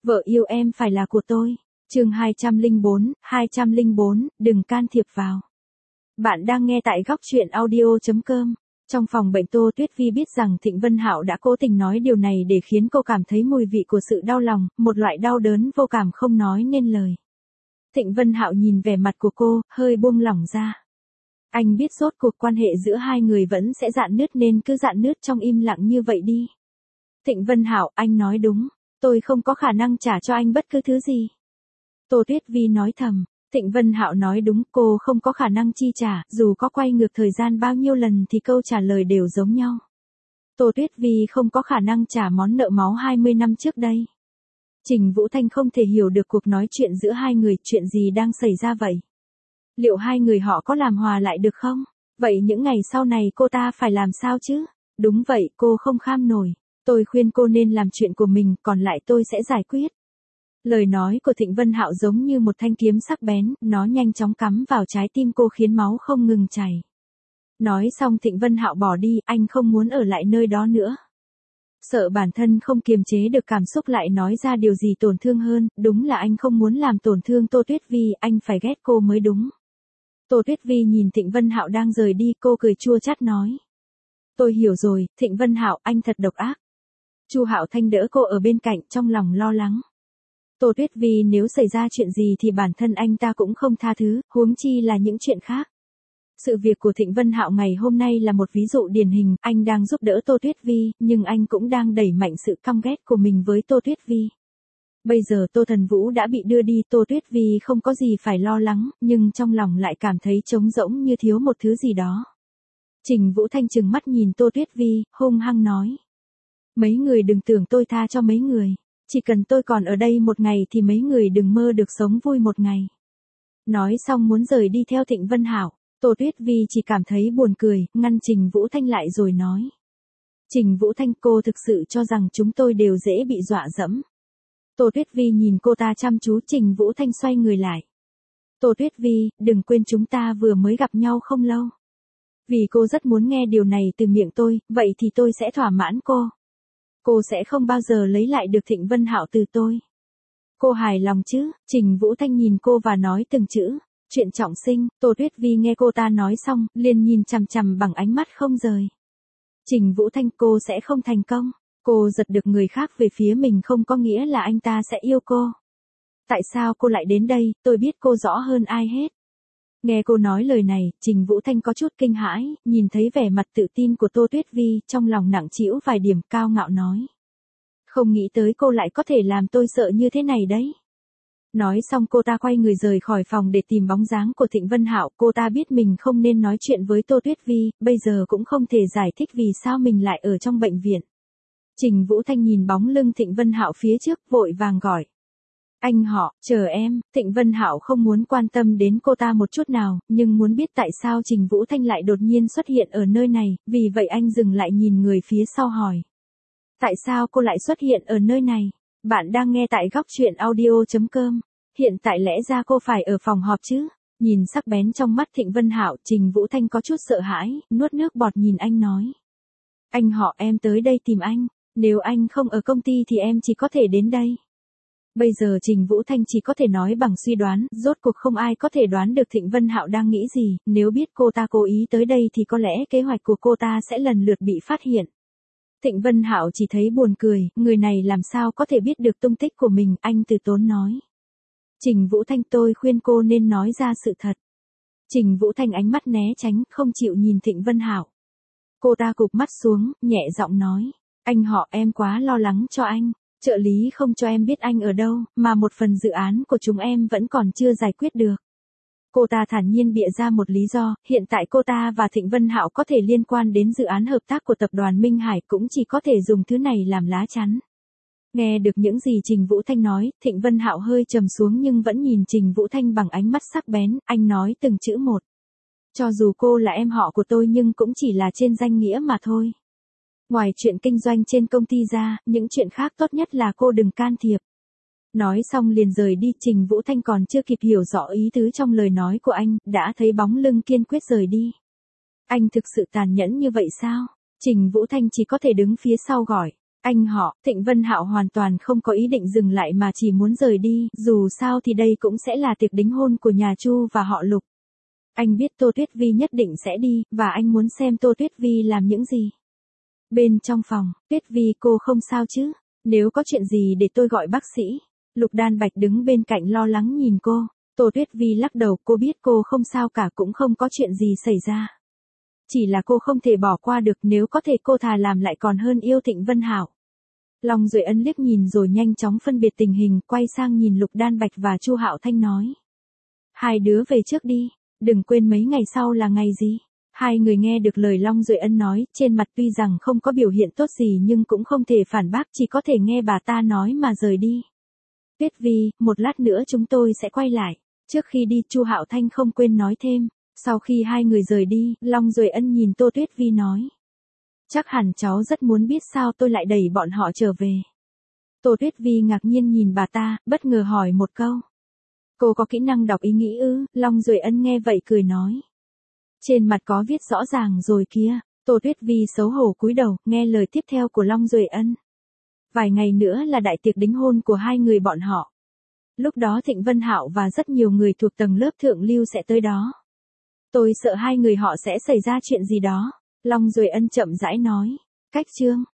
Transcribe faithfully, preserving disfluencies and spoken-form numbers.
Vợ yêu em phải là của tôi. Chương hai trăm lẻ bốn, hai trăm lẻ bốn, đừng can thiệp vào. Bạn đang nghe tại góc truyện audio chấm com. Trong phòng bệnh Tô Tuyết Vi biết rằng Thịnh Vân Hạo đã cố tình nói điều này để khiến cô cảm thấy mùi vị của sự đau lòng, một loại đau đớn vô cảm không nói nên lời. Thịnh Vân Hạo nhìn vẻ mặt của cô, hơi buông lỏng ra. Anh biết rốt cuộc quan hệ giữa hai người vẫn sẽ rạn nứt nên cứ rạn nứt trong im lặng như vậy đi. Thịnh Vân Hạo, anh nói đúng, tôi không có khả năng trả cho anh bất cứ thứ gì. Tô Tuyết Vi nói thầm. Thịnh Vân Hạo nói đúng, cô không có khả năng chi trả, dù có quay ngược thời gian bao nhiêu lần thì câu trả lời đều giống nhau. Tô Tuyết Vi không có khả năng trả món nợ máu hai mươi năm trước đây. Trình Vũ Thanh không thể hiểu được cuộc nói chuyện giữa hai người, chuyện gì đang xảy ra vậy? Liệu hai người họ có làm hòa lại được không? Vậy những ngày sau này cô ta phải làm sao chứ? Đúng vậy, cô không kham nổi. Tôi khuyên cô nên làm chuyện của mình, còn lại tôi sẽ giải quyết. Lời nói của Thịnh Vân Hạo giống như một thanh kiếm sắc bén, nó nhanh chóng cắm vào trái tim cô khiến máu không ngừng chảy. Nói xong Thịnh Vân Hạo bỏ đi, anh không muốn ở lại nơi đó nữa. Sợ bản thân không kiềm chế được cảm xúc lại nói ra điều gì tổn thương hơn, đúng là anh không muốn làm tổn thương Tô Tuyết Vi, anh phải ghét cô mới đúng. Tô Tuyết Vi nhìn Thịnh Vân Hạo đang rời đi, cô cười chua chát nói. Tôi hiểu rồi, Thịnh Vân Hạo, anh thật độc ác. Chu Hạo Thanh đỡ cô ở bên cạnh trong lòng lo lắng. Tô Tuyết Vi nếu xảy ra chuyện gì thì bản thân anh ta cũng không tha thứ, huống chi là những chuyện khác. Sự việc của Thịnh Vân Hạo ngày hôm nay là một ví dụ điển hình, anh đang giúp đỡ Tô Tuyết Vi, nhưng anh cũng đang đẩy mạnh sự căm ghét của mình với Tô Tuyết Vi. Bây giờ Tô Thần Vũ đã bị đưa đi, Tô Tuyết Vi không có gì phải lo lắng, nhưng trong lòng lại cảm thấy trống rỗng như thiếu một thứ gì đó. Trình Vũ Thanh trừng mắt nhìn Tô Tuyết Vi, hung hăng nói. Mấy người đừng tưởng tôi tha cho mấy người. Chỉ cần tôi còn ở đây một ngày thì mấy người đừng mơ được sống vui một ngày. Nói xong muốn rời đi theo Thịnh Vân Hạo, Tô Tuyết Vi chỉ cảm thấy buồn cười, ngăn Trình Vũ Thanh lại rồi nói. Trình Vũ Thanh, cô thực sự cho rằng chúng tôi đều dễ bị dọa dẫm. Tô Tuyết Vi nhìn cô ta chăm chú, Trình Vũ Thanh xoay người lại. Tô Tuyết Vi, đừng quên chúng ta vừa mới gặp nhau không lâu. Vì cô rất muốn nghe điều này từ miệng tôi, vậy thì tôi sẽ thỏa mãn cô. Cô sẽ không bao giờ lấy lại được Thịnh Vân Hạo từ tôi. Cô hài lòng chứ? Trình Vũ Thanh nhìn cô và nói từng chữ. Chuyện trọng sinh. Tô Tuyết Vi nghe cô ta nói xong, liền nhìn chằm chằm bằng ánh mắt không rời. Trình Vũ Thanh, cô sẽ không thành công. Cô giật được người khác về phía mình không có nghĩa là anh ta sẽ yêu cô. Tại sao cô lại đến đây? Tôi biết cô rõ hơn ai hết. Nghe cô nói lời này, Trình Vũ Thanh có chút kinh hãi, nhìn thấy vẻ mặt tự tin của Tô Tuyết Vi, trong lòng nặng trĩu vài điểm, cao ngạo nói. Không nghĩ tới cô lại có thể làm tôi sợ như thế này đấy. Nói xong cô ta quay người rời khỏi phòng để tìm bóng dáng của Thịnh Vân Hạo, cô ta biết mình không nên nói chuyện với Tô Tuyết Vi, bây giờ cũng không thể giải thích vì sao mình lại ở trong bệnh viện. Trình Vũ Thanh nhìn bóng lưng Thịnh Vân Hạo phía trước, vội vàng gọi. Anh họ, chờ em. Thịnh Vân Hạo không muốn quan tâm đến cô ta một chút nào, nhưng muốn biết tại sao Trình Vũ Thanh lại đột nhiên xuất hiện ở nơi này, vì vậy anh dừng lại nhìn người phía sau hỏi. Tại sao cô lại xuất hiện ở nơi này? Bạn đang nghe tại góc truyện audio chấm com. Hiện tại lẽ ra cô phải ở phòng họp chứ? Nhìn sắc bén trong mắt Thịnh Vân Hạo, Trình Vũ Thanh có chút sợ hãi, nuốt nước bọt nhìn anh nói. Anh họ, em tới đây tìm anh. Nếu anh không ở công ty thì em chỉ có thể đến đây. Bây giờ Trình Vũ Thanh chỉ có thể nói bằng suy đoán, rốt cuộc không ai có thể đoán được Thịnh Vân Hạo đang nghĩ gì, nếu biết cô ta cố ý tới đây thì có lẽ kế hoạch của cô ta sẽ lần lượt bị phát hiện. Thịnh Vân Hạo chỉ thấy buồn cười, người này làm sao có thể biết được tung tích của mình, anh từ tốn nói. Trình Vũ Thanh, tôi khuyên cô nên nói ra sự thật. Trình Vũ Thanh ánh mắt né tránh, không chịu nhìn Thịnh Vân Hạo. Cô ta cụp mắt xuống, nhẹ giọng nói. Anh họ, em quá lo lắng cho anh. Trợ lý không cho em biết anh ở đâu, mà một phần dự án của chúng em vẫn còn chưa giải quyết được. Cô ta thản nhiên bịa ra một lý do, hiện tại cô ta và Thịnh Vân Hạo có thể liên quan đến dự án hợp tác của tập đoàn Minh Hải, cũng chỉ có thể dùng thứ này làm lá chắn. Nghe được những gì Trình Vũ Thanh nói, Thịnh Vân Hạo hơi trầm xuống nhưng vẫn nhìn Trình Vũ Thanh bằng ánh mắt sắc bén, anh nói từng chữ một. Cho dù cô là em họ của tôi nhưng cũng chỉ là trên danh nghĩa mà thôi. Ngoài chuyện kinh doanh trên công ty ra, những chuyện khác tốt nhất là cô đừng can thiệp. Nói xong liền rời đi, Trình Vũ Thanh còn chưa kịp hiểu rõ ý tứ trong lời nói của anh, đã thấy bóng lưng kiên quyết rời đi. Anh thực sự tàn nhẫn như vậy sao? Trình Vũ Thanh chỉ có thể đứng phía sau gọi. Anh họ, Thịnh Vân Hạo hoàn toàn không có ý định dừng lại mà chỉ muốn rời đi, dù sao thì đây cũng sẽ là tiệc đính hôn của nhà Chu và họ Lục. Anh biết Tô Tuyết Vi nhất định sẽ đi, và anh muốn xem Tô Tuyết Vi làm những gì. Bên trong phòng, Tuyết Vi cô không sao chứ? Nếu có chuyện gì để tôi gọi bác sĩ. Lục Đan Bạch đứng bên cạnh lo lắng nhìn cô. Tô Tuyết Vi lắc đầu, cô biết cô không sao cả, cũng không có chuyện gì xảy ra. Chỉ là cô không thể bỏ qua được, nếu có thể cô thà làm lại còn hơn yêu Thịnh Vân Hạo. Long Duệ Ân liếc nhìn rồi nhanh chóng phân biệt tình hình, quay sang nhìn Lục Đan Bạch và Chu Hạo Thanh nói. Hai đứa về trước đi, đừng quên mấy ngày sau là ngày gì. Hai người nghe được lời Long Duệ Ân nói, trên mặt tuy rằng không có biểu hiện tốt gì nhưng cũng không thể phản bác, chỉ có thể nghe bà ta nói mà rời đi. Tuyết Vi, một lát nữa chúng tôi sẽ quay lại. Trước khi đi, Chu Hạo Thanh không quên nói thêm. Sau khi hai người rời đi, Long Duệ Ân nhìn Tô Tuyết Vi nói. Chắc hẳn cháu rất muốn biết sao tôi lại đẩy bọn họ trở về. Tô Tuyết Vi ngạc nhiên nhìn bà ta, bất ngờ hỏi một câu. Cô có kỹ năng đọc ý nghĩ ư? Long Duệ Ân nghe vậy cười nói. Trên mặt có viết rõ ràng rồi kia. Tô Tuyết Vi xấu hổ cúi đầu, nghe lời tiếp theo của Long Duệ Ân. Vài ngày nữa là đại tiệc đính hôn của hai người bọn họ. Lúc đó Thịnh Vân Hạo và rất nhiều người thuộc tầng lớp thượng lưu sẽ tới đó. Tôi sợ hai người họ sẽ xảy ra chuyện gì đó. Long Duệ Ân chậm rãi nói. Cách chương.